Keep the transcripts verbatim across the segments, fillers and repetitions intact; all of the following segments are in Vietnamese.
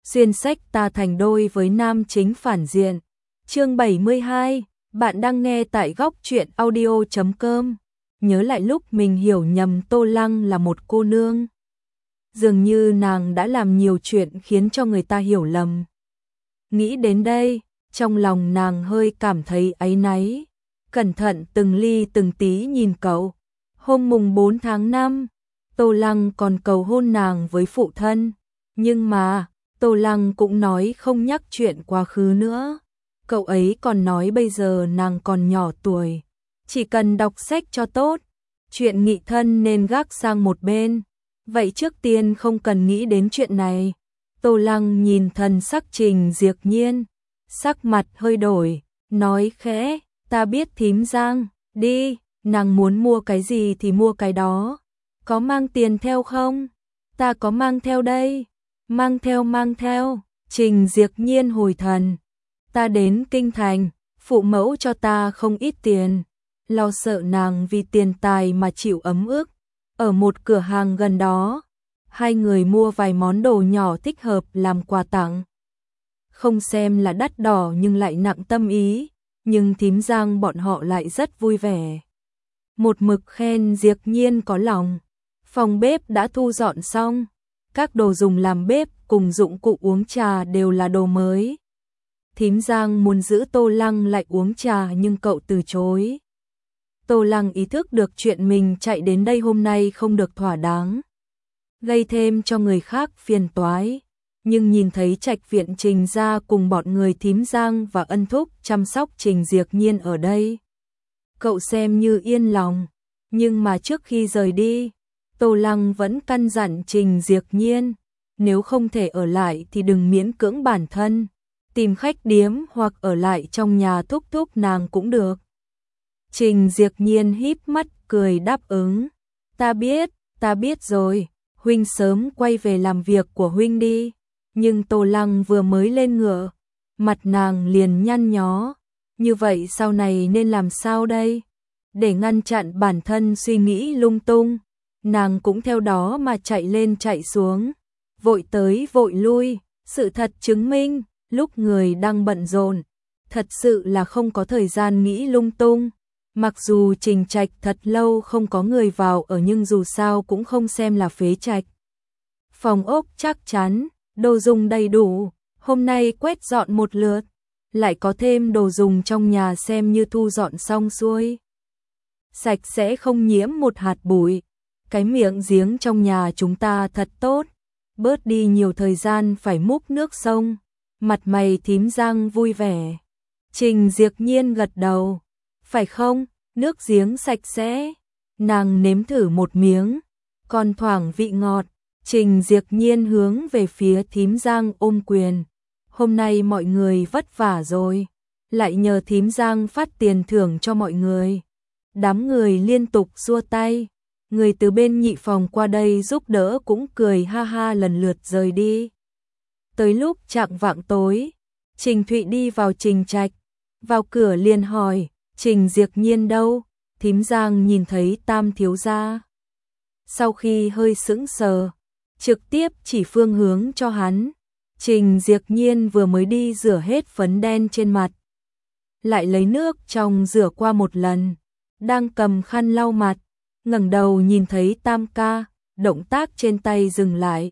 xuyên sách ta thành đôi với nam chính phản diện. Chương bảy mươi hai, bạn đang nghe tại góc truyện audio chấm com. Nhớ lại lúc mình hiểu nhầm Tô Lăng là một cô nương. Dường như nàng đã làm nhiều chuyện khiến cho người ta hiểu lầm. Nghĩ đến đây, trong lòng nàng hơi cảm thấy áy náy. Cẩn thận từng ly từng tí nhìn cậu. Hôm mùng bốn tháng năm, Tô Lăng còn cầu hôn nàng với phụ thân. Nhưng mà, Tô Lăng cũng nói không nhắc chuyện quá khứ nữa. Cậu ấy còn nói bây giờ nàng còn nhỏ tuổi. Chỉ cần đọc sách cho tốt. Chuyện nghị thân nên gác sang một bên. Vậy trước tiên không cần nghĩ đến chuyện này. Tô Lăng nhìn thần sắc Trình Diệc Nhiên. Sắc mặt hơi đổi, nói khẽ, ta biết thím Giang, đi, nàng muốn mua cái gì thì mua cái đó. Có mang tiền theo không? Ta có mang theo đây. Mang theo mang theo, Trình Diệc Nhiên hồi thần. Ta đến kinh thành, phụ mẫu cho ta không ít tiền. Lo sợ nàng vì tiền tài mà chịu ấm ức. Ở một cửa hàng gần đó, hai người mua vài món đồ nhỏ thích hợp làm quà tặng. Không xem là đắt đỏ nhưng lại nặng tâm ý, nhưng thím Giang bọn họ lại rất vui vẻ. Một mực khen Diệc Nhiên có lòng. Phòng bếp đã thu dọn xong, các đồ dùng làm bếp cùng dụng cụ uống trà đều là đồ mới. Thím Giang muốn giữ Tô Lăng lại uống trà nhưng cậu từ chối. Tô Lăng ý thức được chuyện mình chạy đến đây hôm nay không được thỏa đáng, gây thêm cho người khác phiền toái. Nhưng nhìn thấy trạch viện Trình gia cùng bọn người thím Giang và ân thúc chăm sóc Trình Diệc Nhiên ở đây, cậu xem như yên lòng. Nhưng mà trước khi rời đi, Tô Lăng vẫn căn dặn Trình Diệc Nhiên, nếu không thể ở lại thì đừng miễn cưỡng bản thân, tìm khách điếm hoặc ở lại trong nhà thúc thúc nàng cũng được. Trình Diệc Nhiên híp mắt cười đáp ứng, ta biết, ta biết rồi, huynh sớm quay về làm việc của huynh đi. Nhưng Tô Lăng vừa mới lên ngựa, mặt nàng liền nhăn nhó, như vậy sau này nên làm sao đây? Để ngăn chặn bản thân suy nghĩ lung tung, nàng cũng theo đó mà chạy lên chạy xuống, vội tới vội lui. Sự thật chứng minh, lúc người đang bận rộn, thật sự là không có thời gian nghĩ lung tung. Mặc dù Trình Trạch thật lâu không có người vào ở nhưng dù sao cũng không xem là phế trạch. Phòng ốc chắc chắn, đồ dùng đầy đủ, hôm nay quét dọn một lượt, lại có thêm đồ dùng trong nhà xem như thu dọn xong xuôi. Sạch sẽ không nhiễm một hạt bụi, cái miệng giếng trong nhà chúng ta thật tốt, bớt đi nhiều thời gian phải múc nước sông. Mặt mày thím Giang vui vẻ. Trình Diệc Nhiên gật đầu, phải không, nước giếng sạch sẽ. Nàng nếm thử một miếng, còn thoảng vị ngọt. Trình Diệc Nhiên hướng về phía thím Giang ôm quyền. Hôm nay mọi người vất vả rồi, lại nhờ thím Giang phát tiền thưởng cho mọi người. Đám người liên tục xua tay, người từ bên nhị phòng qua đây giúp đỡ cũng cười ha ha lần lượt rời đi. Tới lúc chạng vạng tối, Trình Thụy đi vào Trình Trạch, vào cửa liền hỏi, Trình Diệc Nhiên đâu? Thím Giang nhìn thấy Tam thiếu gia. Sau khi hơi sững sờ, trực tiếp chỉ phương hướng cho hắn. Trình Diệc Nhiên vừa mới đi rửa hết phấn đen trên mặt, lại lấy nước trong rửa qua một lần, đang cầm khăn lau mặt, ngẩng đầu nhìn thấy Tam ca, động tác trên tay dừng lại.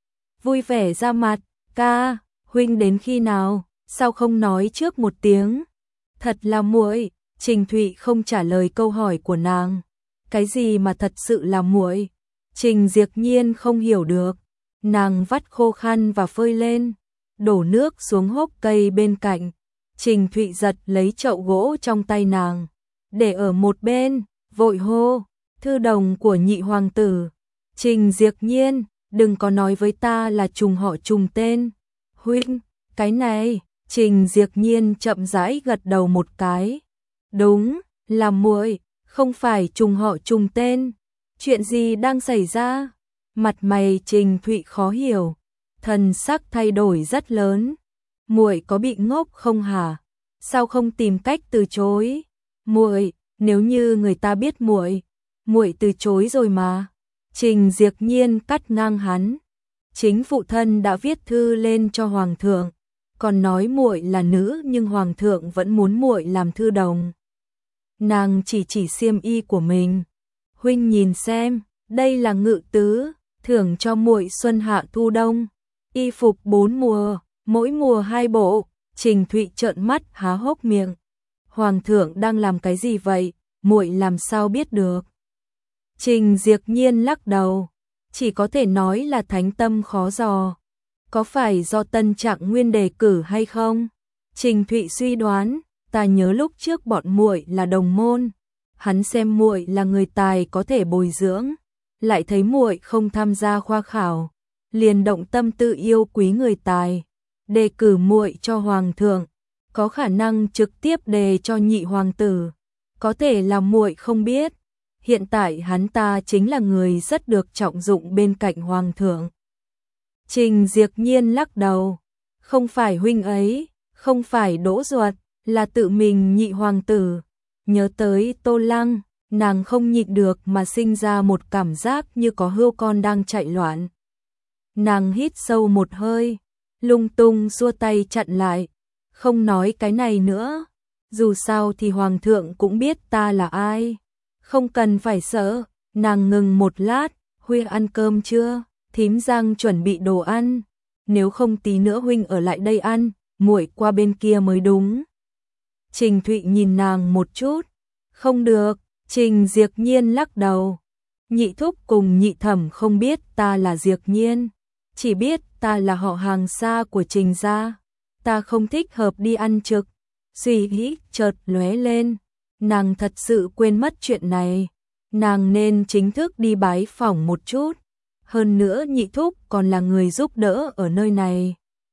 Vui vẻ ra mặt, ca, huynh đến khi nào, sao không nói trước một tiếng? Thật là muội. Trình Thụy không trả lời câu hỏi của nàng. Cái gì mà thật sự là muội? Trình Diệc Nhiên không hiểu được. Nàng vắt khô khăn và phơi lên, đổ nước xuống hốc cây bên cạnh. Trình Thụy giật lấy chậu gỗ trong tay nàng, để ở một bên, vội hô, thư đồng của nhị hoàng tử. Trình Diệc Nhiên, đừng có nói với ta là trùng họ trùng tên. Huynh, cái này. Trình Diệc Nhiên chậm rãi gật đầu một cái. Đúng, là muội, không phải trùng họ trùng tên. Chuyện gì đang xảy ra? Mặt mày Trình Thụy khó hiểu, thần sắc thay đổi rất lớn. Muội có bị ngốc không hả? Sao không tìm cách từ chối? Muội, nếu như người ta biết muội, muội từ chối rồi mà. Trình Diệc Nhiên cắt ngang hắn. Chính phụ thân đã viết thư lên cho hoàng thượng, còn nói muội là nữ nhưng hoàng thượng vẫn muốn muội làm thư đồng. Nàng chỉ chỉ xiêm y của mình. Huynh nhìn xem, đây là ngự tứ, thưởng cho muội xuân hạ thu đông, y phục bốn mùa, mỗi mùa hai bộ. Trình Thụy trợn mắt há hốc miệng. Hoàng thượng đang làm cái gì vậy, muội làm sao biết được? Trình Diệp Nhiên lắc đầu, chỉ có thể nói là thánh tâm khó dò. Có phải do Tân Trạng Nguyên đề cử hay không? Trình Thụy suy đoán, ta nhớ lúc trước bọn muội là đồng môn, hắn xem muội là người tài có thể bồi dưỡng, lại thấy muội không tham gia khoa khảo, liền động tâm tự yêu quý người tài, đề cử muội cho hoàng thượng, có khả năng trực tiếp đề cho nhị hoàng tử, có thể là muội không biết, hiện tại hắn ta chính là người rất được trọng dụng bên cạnh hoàng thượng. Trình Diệp Nhiên lắc đầu, không phải huynh ấy, không phải Đỗ Duật, là tự mình nhị hoàng tử. Nhớ tới Tô Lăng, nàng không nhịn được mà sinh ra một cảm giác như có hươu con đang chạy loạn. Nàng hít sâu một hơi, lung tung xua tay chặn lại, không nói cái này nữa, dù sao thì hoàng thượng cũng biết ta là ai, không cần phải sợ. Nàng ngừng một lát, Huy ăn cơm chưa? Thím Giang chuẩn bị đồ ăn, nếu không tí nữa huynh ở lại đây ăn, muội qua bên kia mới đúng. Trình Thụy nhìn nàng một chút, không được. Trình Diệp Nhiên lắc đầu, nhị thúc cùng nhị thẩm không biết ta là Diệp Nhiên, chỉ biết ta là họ hàng xa của Trình gia, ta không thích hợp đi ăn trực. Suy nghĩ chợt lóe lên, nàng thật sự quên mất chuyện này, nàng nên chính thức đi bái phỏng một chút, hơn nữa nhị thúc còn là người giúp đỡ ở nơi này.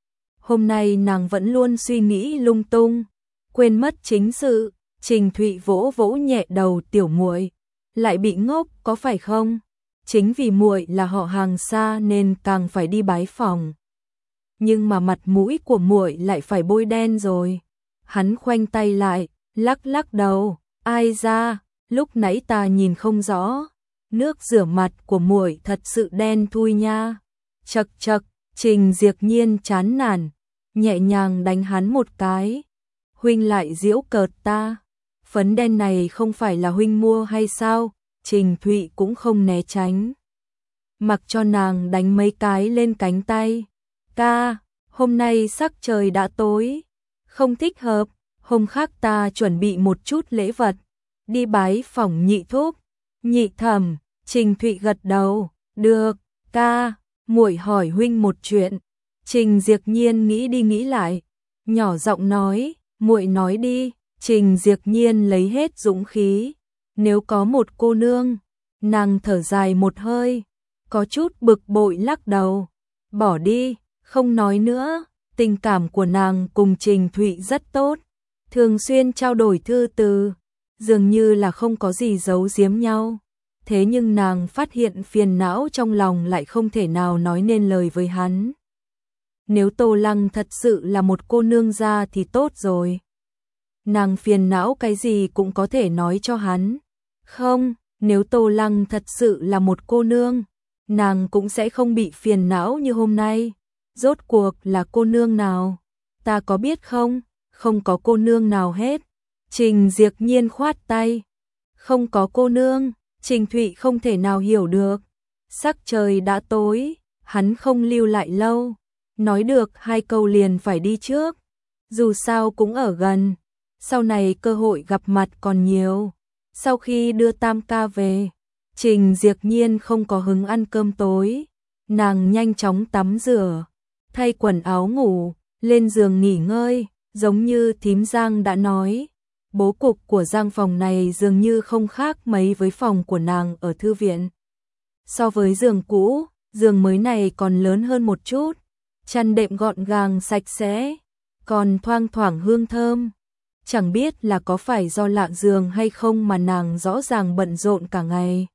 Hôm nay nàng vẫn luôn suy nghĩ lung tung, quên mất chính sự. Trình Thụy vỗ vỗ nhẹ đầu tiểu muội, lại bị ngốc có phải không? Chính vì muội là họ hàng xa nên càng phải đi bái phỏng. Nhưng mà mặt mũi của muội lại phải bôi đen rồi. Hắn khoanh tay lại, lắc lắc đầu, ai ra, lúc nãy ta nhìn không rõ, nước rửa mặt của muội thật sự đen thui nha. Chậc chậc, Trình Diệp Nhiên chán nản, nhẹ nhàng đánh hắn một cái. Huynh lại giễu cợt ta. Phấn đen này không phải là huynh mua hay sao? Trình Thụy cũng không né tránh, mặc cho nàng đánh mấy cái lên cánh tay. Ca, hôm nay sắc trời đã tối, không thích hợp, hôm khác ta chuẩn bị một chút lễ vật, đi bái phỏng nhị thúc, nhị thẩm. Trình Thụy gật đầu, được, ca, muội hỏi huynh một chuyện. Trình Diệp Nhiên nghĩ đi nghĩ lại, nhỏ giọng nói, muội nói đi. Trình Diệp Nhiên lấy hết dũng khí, nếu có một cô nương, nàng thở dài một hơi, có chút bực bội lắc đầu, bỏ đi, không nói nữa. Tình cảm của nàng cùng Trình Thụy rất tốt, thường xuyên trao đổi thư từ, dường như là không có gì giấu giếm nhau. Thế nhưng nàng phát hiện phiền não trong lòng lại không thể nào nói nên lời với hắn. Nếu Tô Lăng thật sự là một cô nương gia thì tốt rồi. Nàng phiền não cái gì cũng có thể nói cho hắn. Không, nếu Tô Lăng thật sự là một cô nương, nàng cũng sẽ không bị phiền não như hôm nay. Rốt cuộc là cô nương nào? Ta có biết không? Không có cô nương nào hết. Trình Diệp Nhiên khoát tay. Không có cô nương. Trình Thụy không thể nào hiểu được. Sắc trời đã tối, hắn không lưu lại lâu. Nói được hai câu liền phải đi trước. Dù sao cũng ở gần, sau này cơ hội gặp mặt còn nhiều. Sau khi đưa Tam ca về, Trình Diệp Nhiên không có hứng ăn cơm tối. Nàng nhanh chóng tắm rửa, thay quần áo ngủ, lên giường nghỉ ngơi. Giống như thím Giang đã nói, bố cục của Giang phòng này dường như không khác mấy với phòng của nàng ở thư viện. So với giường cũ, giường mới này còn lớn hơn một chút, chăn đệm gọn gàng sạch sẽ, còn thoang thoảng hương thơm. Chẳng biết là có phải do lạ giường hay không mà nàng rõ ràng bận rộn cả ngày.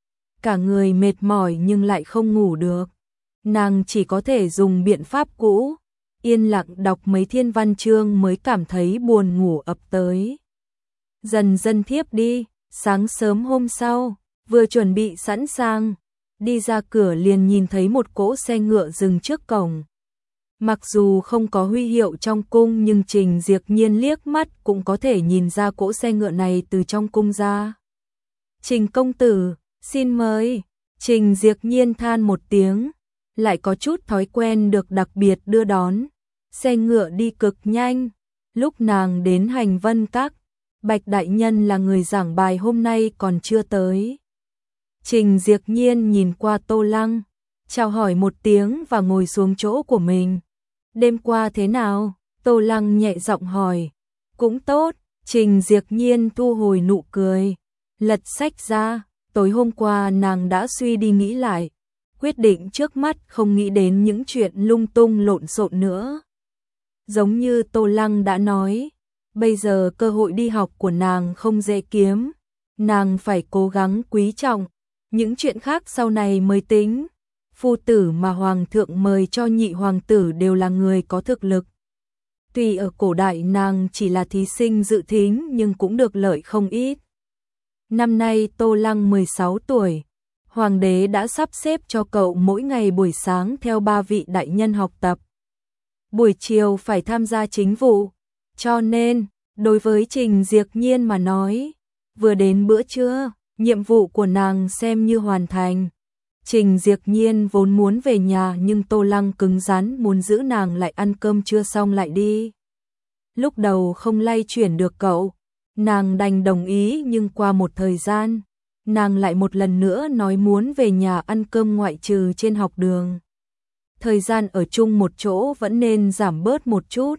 Cả người mệt mỏi nhưng lại không ngủ được. Nàng chỉ có thể dùng biện pháp cũ, yên lặng đọc mấy thiên văn chương mới cảm thấy buồn ngủ ập tới. Dần dần thiếp đi, sáng sớm hôm sau, vừa chuẩn bị sẵn sàng, đi ra cửa liền nhìn thấy một cỗ xe ngựa dừng trước cổng. Mặc dù không có huy hiệu trong cung nhưng Trình Diệp Nhiên liếc mắt cũng có thể nhìn ra cỗ xe ngựa này từ trong cung ra. Trình công tử, xin mời. Trình Diệp Nhiên than một tiếng, lại có chút thói quen được đặc biệt đưa đón. Xe ngựa đi cực nhanh. Lúc nàng đến Hành Vân Các, Bạch đại nhân là người giảng bài hôm nay còn chưa tới. Trình Diệp Nhiên nhìn qua Tô Lăng, chào hỏi một tiếng và ngồi xuống chỗ của mình. Đêm qua thế nào? Tô Lăng nhẹ giọng hỏi. Cũng tốt. Trình Diệp Nhiên thu hồi nụ cười, lật sách ra. Tối hôm qua nàng đã suy đi nghĩ lại, quyết định trước mắt không nghĩ đến những chuyện lung tung lộn xộn nữa. Giống như Tô Lăng đã nói, bây giờ cơ hội đi học của nàng không dễ kiếm, nàng phải cố gắng quý trọng, những chuyện khác sau này mới tính. Phu tử mà hoàng thượng mời cho nhị hoàng tử đều là người có thực lực. Tuy ở cổ đại nàng chỉ là thí sinh dự thính nhưng cũng được lợi không ít. Năm nay Tô Lăng mười sáu tuổi, hoàng đế đã sắp xếp cho cậu mỗi ngày buổi sáng theo ba vị đại nhân học tập. Buổi chiều phải tham gia chính vụ, cho nên, đối với Trình Diệp Nhiên mà nói, vừa đến bữa trưa, nhiệm vụ của nàng xem như hoàn thành. Trình Diệp Nhiên vốn muốn về nhà nhưng Tô Lăng cứng rắn muốn giữ nàng lại ăn cơm trưa xong lại đi. Lúc đầu không lay chuyển được cậu, nàng đành đồng ý nhưng qua một thời gian, nàng lại một lần nữa nói muốn về nhà ăn cơm ngoại trừ trên học đường. Thời gian ở chung một chỗ vẫn nên giảm bớt một chút.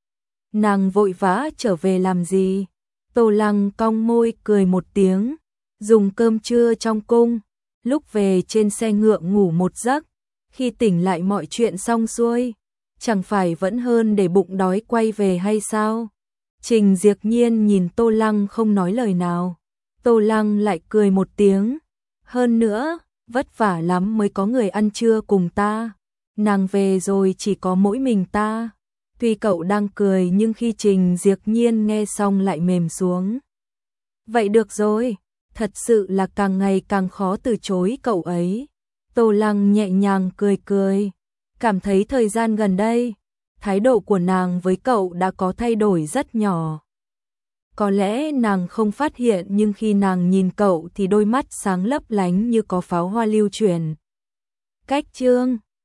Nàng vội vã trở về làm gì? Tô Lăng cong môi cười một tiếng, dùng cơm trưa trong cung, lúc về trên xe ngựa ngủ một giấc, khi tỉnh lại mọi chuyện xong xuôi, chẳng phải vẫn hơn để bụng đói quay về hay sao? Trình Diệp Nhiên nhìn Tô Lăng không nói lời nào. Tô Lăng lại cười một tiếng. Hơn nữa, vất vả lắm mới có người ăn trưa cùng ta. Nàng về rồi chỉ có mỗi mình ta. Tuy cậu đang cười nhưng khi Trình Diệp Nhiên nghe xong lại mềm xuống. Vậy được rồi, thật sự là càng ngày càng khó từ chối cậu ấy. Tô Lăng nhẹ nhàng cười cười, cảm thấy thời gian gần đây, thái độ của nàng với cậu đã có thay đổi rất nhỏ. Có lẽ nàng không phát hiện nhưng khi nàng nhìn cậu thì đôi mắt sáng lấp lánh như có pháo hoa lưu chuyển. Cách chương